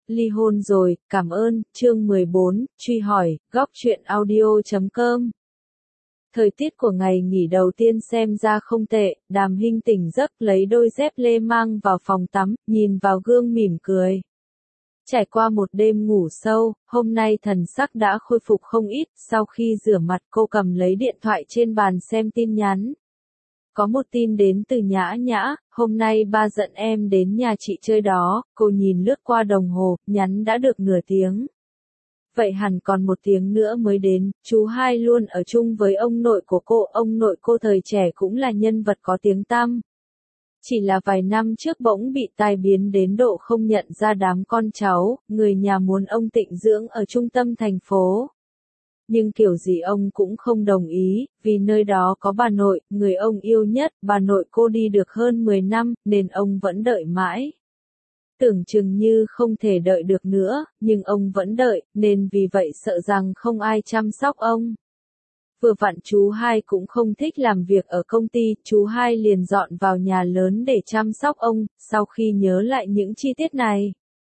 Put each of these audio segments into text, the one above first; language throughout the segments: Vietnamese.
Ly hôn rồi, cảm ơn, chương 14, truy hỏi, góc truyện audio.com. Thời tiết của ngày nghỉ đầu tiên xem ra không tệ, Đàm Hinh tỉnh giấc lấy đôi dép lê mang vào phòng tắm, nhìn vào gương mỉm cười. Trải qua một đêm ngủ sâu, hôm nay thần sắc đã khôi phục không ít, sau khi rửa mặt cô cầm lấy điện thoại trên bàn xem tin nhắn. Có một tin đến từ Nhã Nhã, hôm nay ba dẫn em đến nhà chị chơi đó, cô nhìn lướt qua đồng hồ, nhắn đã được nửa tiếng. Vậy hẳn còn một tiếng nữa mới đến, chú hai luôn ở chung với ông nội của cô, ông nội cô thời trẻ cũng là nhân vật có tiếng tăm. Chỉ là vài năm trước bỗng bị tai biến đến độ không nhận ra đám con cháu, người nhà muốn ông tịnh dưỡng ở trung tâm thành phố. Nhưng kiểu gì ông cũng không đồng ý, vì nơi đó có bà nội, người ông yêu nhất, bà nội cô đi được hơn 10 năm, nên ông vẫn đợi mãi. Tưởng chừng như không thể đợi được nữa, nhưng ông vẫn đợi, nên vì vậy sợ rằng không ai chăm sóc ông. Vừa vặn chú hai cũng không thích làm việc ở công ty, chú hai liền dọn vào nhà lớn để chăm sóc ông, sau khi nhớ lại những chi tiết này.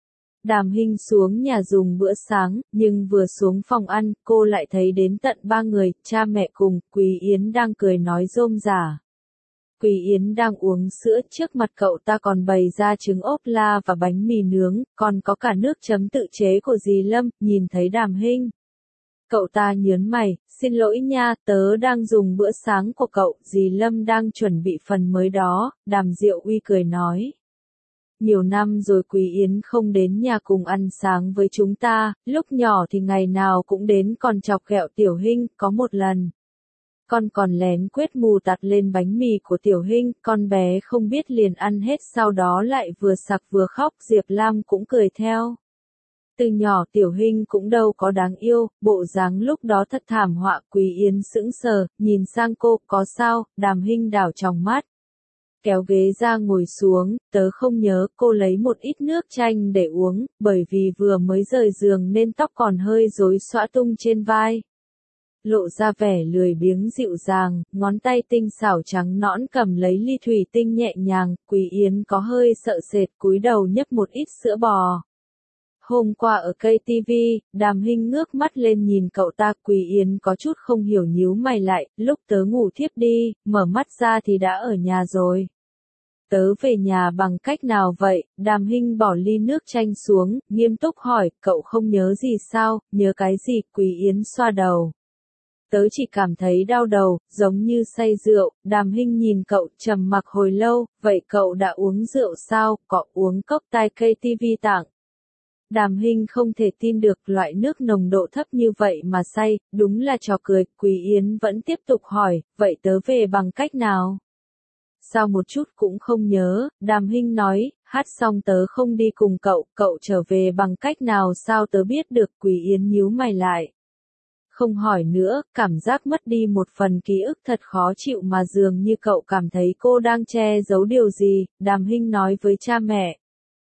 Đàm Hinh xuống nhà dùng bữa sáng, nhưng vừa xuống phòng ăn, cô lại thấy đến tận ba người, cha mẹ cùng, Quý Yến đang cười nói rôm rả. Quý Yến đang uống sữa, trước mặt cậu ta còn bày ra trứng ốp la và bánh mì nướng, còn có cả nước chấm tự chế của dì Lâm, nhìn thấy Đàm Hinh. Cậu ta nhớn mày, xin lỗi nha, tớ đang dùng bữa sáng của cậu, dì Lâm đang chuẩn bị phần mới đó, Đàm Diệu Uy cười nói. Nhiều năm rồi Quý Yến không đến nhà cùng ăn sáng với chúng ta, lúc nhỏ thì ngày nào cũng đến còn chọc ghẹo Tiểu Hinh, có một lần. Con còn lén quét mù tạt lên bánh mì của Tiểu Hinh, con bé không biết liền ăn hết, sau đó lại vừa sặc vừa khóc, Diệp Lam cũng cười theo. Từ nhỏ Tiểu Hinh cũng đâu có đáng yêu, bộ dáng lúc đó thật thảm họa. Quý Yến sững sờ, nhìn sang cô, có sao? Đàm Hinh đảo tròng mắt. Kéo ghế ra ngồi xuống, tớ không nhớ, cô lấy một ít nước chanh để uống, bởi vì vừa mới rời giường nên tóc còn hơi rối xõa tung trên vai. Lộ ra vẻ lười biếng dịu dàng, ngón tay tinh xảo trắng nõn cầm lấy ly thủy tinh nhẹ nhàng, Quý Yến có hơi sợ sệt cúi đầu nhấp một ít sữa bò. Hôm qua ở cây TV, Đàm Hinh ngước mắt lên nhìn cậu ta, Quý Yến có chút không hiểu nhíu mày lại, lúc tớ ngủ thiếp đi, mở mắt ra thì đã ở nhà rồi. Tớ về nhà bằng cách nào vậy? Đàm Hinh bỏ ly nước chanh xuống, nghiêm túc hỏi, cậu không nhớ gì sao, nhớ cái gì? Quý Yến xoa đầu. Tớ chỉ cảm thấy đau đầu, giống như say rượu. Đàm Hinh nhìn cậu, trầm mặc hồi lâu, vậy cậu đã uống rượu sao? Có uống cốc tai cây TV tặng. Đàm Hinh không thể tin được loại nước nồng độ thấp như vậy mà say, đúng là trò cười. Quý Yến vẫn tiếp tục hỏi, vậy tớ về bằng cách nào? Sao một chút cũng không nhớ? Đàm Hinh nói, hát xong tớ không đi cùng cậu, cậu trở về bằng cách nào sao tớ biết được? Quý Yến nhíu mày lại. Không hỏi nữa, cảm giác mất đi một phần ký ức thật khó chịu mà dường như cậu cảm thấy cô đang che giấu điều gì. Đàm Hinh nói với cha mẹ.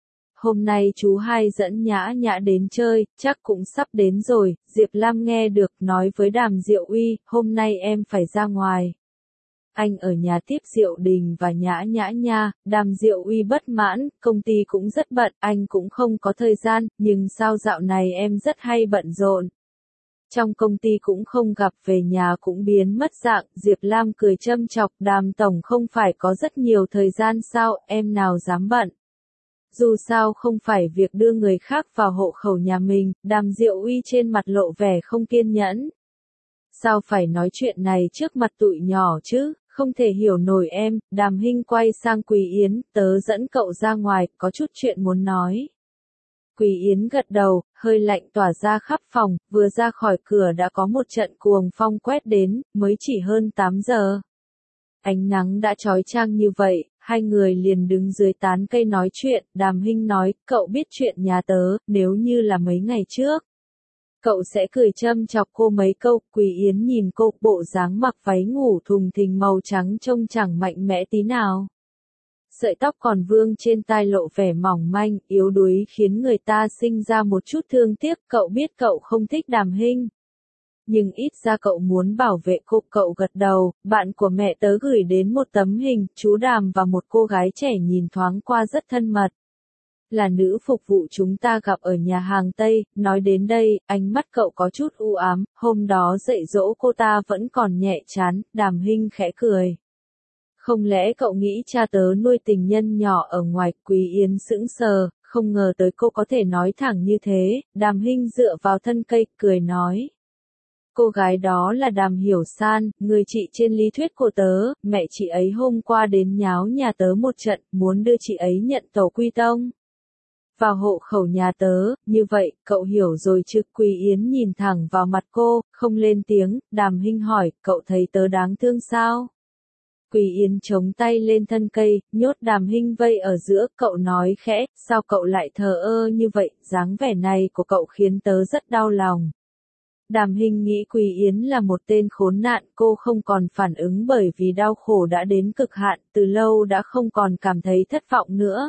Hôm nay chú hai dẫn Nhã Nhã đến chơi, chắc cũng sắp đến rồi. Diệp Lam nghe được, nói với Đàm Diệu Uy, hôm nay em phải ra ngoài. Anh ở nhà tiếp Diệu Đình và Nhã Nhã nha. Đàm Diệu Uy bất mãn, công ty cũng rất bận, anh cũng không có thời gian, nhưng sao dạo này em rất hay bận rộn. Trong công ty cũng không gặp, về nhà cũng biến mất dạng. Diệp Lam cười châm chọc, Đàm tổng không phải có rất nhiều thời gian sao, em nào dám bận. Dù sao không phải việc đưa người khác vào hộ khẩu nhà mình. Đàm Diệu Uy trên mặt lộ vẻ không kiên nhẫn. Sao phải nói chuyện này trước mặt tụi nhỏ chứ, không thể hiểu nổi em. Đàm Hinh quay sang Quý Yến, tớ dẫn cậu ra ngoài, có chút chuyện muốn nói. Quý Yến gật đầu, hơi lạnh tỏa ra khắp phòng, vừa ra khỏi cửa đã có một trận cuồng phong quét đến, mới chỉ hơn 8 giờ. Ánh nắng đã chói chang như vậy, hai người liền đứng dưới tán cây nói chuyện. Đàm Hinh nói, cậu biết chuyện nhà tớ, nếu như là mấy ngày trước. Cậu sẽ cười châm chọc cô mấy câu. Quý Yến nhìn cô, bộ dáng mặc váy ngủ thùng thình màu trắng trông chẳng mạnh mẽ tí nào. Sợi tóc còn vương trên tai lộ vẻ mỏng manh, yếu đuối khiến người ta sinh ra một chút thương tiếc. Cậu biết cậu không thích Đàm Hinh. Nhưng ít ra cậu muốn bảo vệ cô. Cậu gật đầu, bạn của mẹ tớ gửi đến một tấm hình, chú Đàm và một cô gái trẻ nhìn thoáng qua rất thân mật. là nữ phục vụ chúng ta gặp ở nhà hàng Tây, nói đến đây, ánh mắt cậu có chút u ám, hôm đó dạy dỗ cô ta vẫn còn nhẹ chán, Đàm Hinh khẽ cười. Không lẽ cậu nghĩ cha tớ nuôi tình nhân nhỏ ở ngoài? Quý Yến sững sờ, không ngờ tới cô có thể nói thẳng như thế, Đàm Hinh dựa vào thân cây, cười nói. Cô gái đó là Đàm Hiểu San, người chị trên lý thuyết của tớ, mẹ chị ấy hôm qua đến nháo nhà tớ một trận, muốn đưa chị ấy nhận tổ quy tông vào hộ khẩu nhà tớ, như vậy, cậu hiểu rồi chứ? Quý Yến nhìn thẳng vào mặt cô, không lên tiếng, Đàm Hinh hỏi, cậu thấy tớ đáng thương sao? Quý Yến chống tay lên thân cây, nhốt Đàm Hinh vây ở giữa, cậu nói khẽ, sao cậu lại thờ ơ như vậy, dáng vẻ này của cậu khiến tớ rất đau lòng. Đàm Hinh nghĩ Quý Yến là một tên khốn nạn, cô không còn phản ứng bởi vì đau khổ đã đến cực hạn, từ lâu đã không còn cảm thấy thất vọng nữa.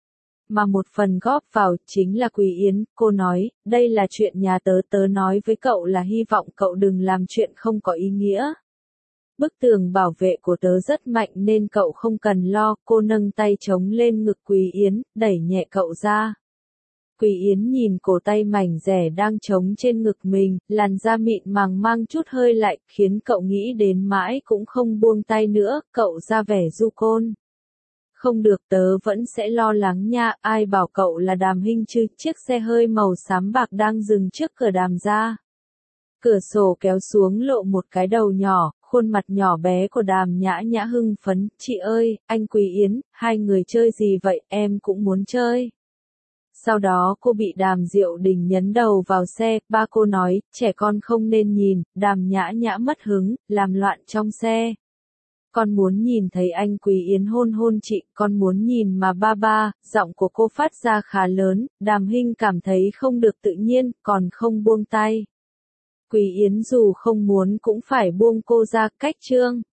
Mà một phần góp vào chính là Quý Yến, cô nói, đây là chuyện nhà tớ, tớ nói với cậu là hy vọng cậu đừng làm chuyện không có ý nghĩa. Bức tường bảo vệ của tớ rất mạnh nên cậu không cần lo, cô nâng tay chống lên ngực Quý Yến, đẩy nhẹ cậu ra. Quý Yến nhìn cổ tay mảnh dẻ đang trống trên ngực mình, làn da mịn màng mang chút hơi lạnh, khiến cậu nghĩ đến mãi cũng không buông tay nữa, cậu ra vẻ du côn. Không được, tớ vẫn sẽ lo lắng nha, ai bảo cậu là Đàm Hinh chứ? Chiếc xe hơi màu xám bạc đang dừng trước cửa Đàm gia. Cửa sổ kéo xuống lộ một cái đầu nhỏ, khuôn mặt nhỏ bé của Đàm Nhã Nhã hưng phấn, chị ơi, anh Quý Yến, hai người chơi gì vậy, em cũng muốn chơi. Sau đó cô bị Đàm Diệu Đình nhấn đầu vào xe, ba cô nói, trẻ con không nên nhìn, Đàm Nhã Nhã mất hứng, làm loạn trong xe. Con muốn nhìn thấy anh Quý Yến hôn hôn chị, con muốn nhìn mà ba, giọng của cô phát ra khá lớn, Đàm Hinh cảm thấy không được tự nhiên, còn không buông tay. Quý Yến dù không muốn cũng phải buông cô ra, cách chương.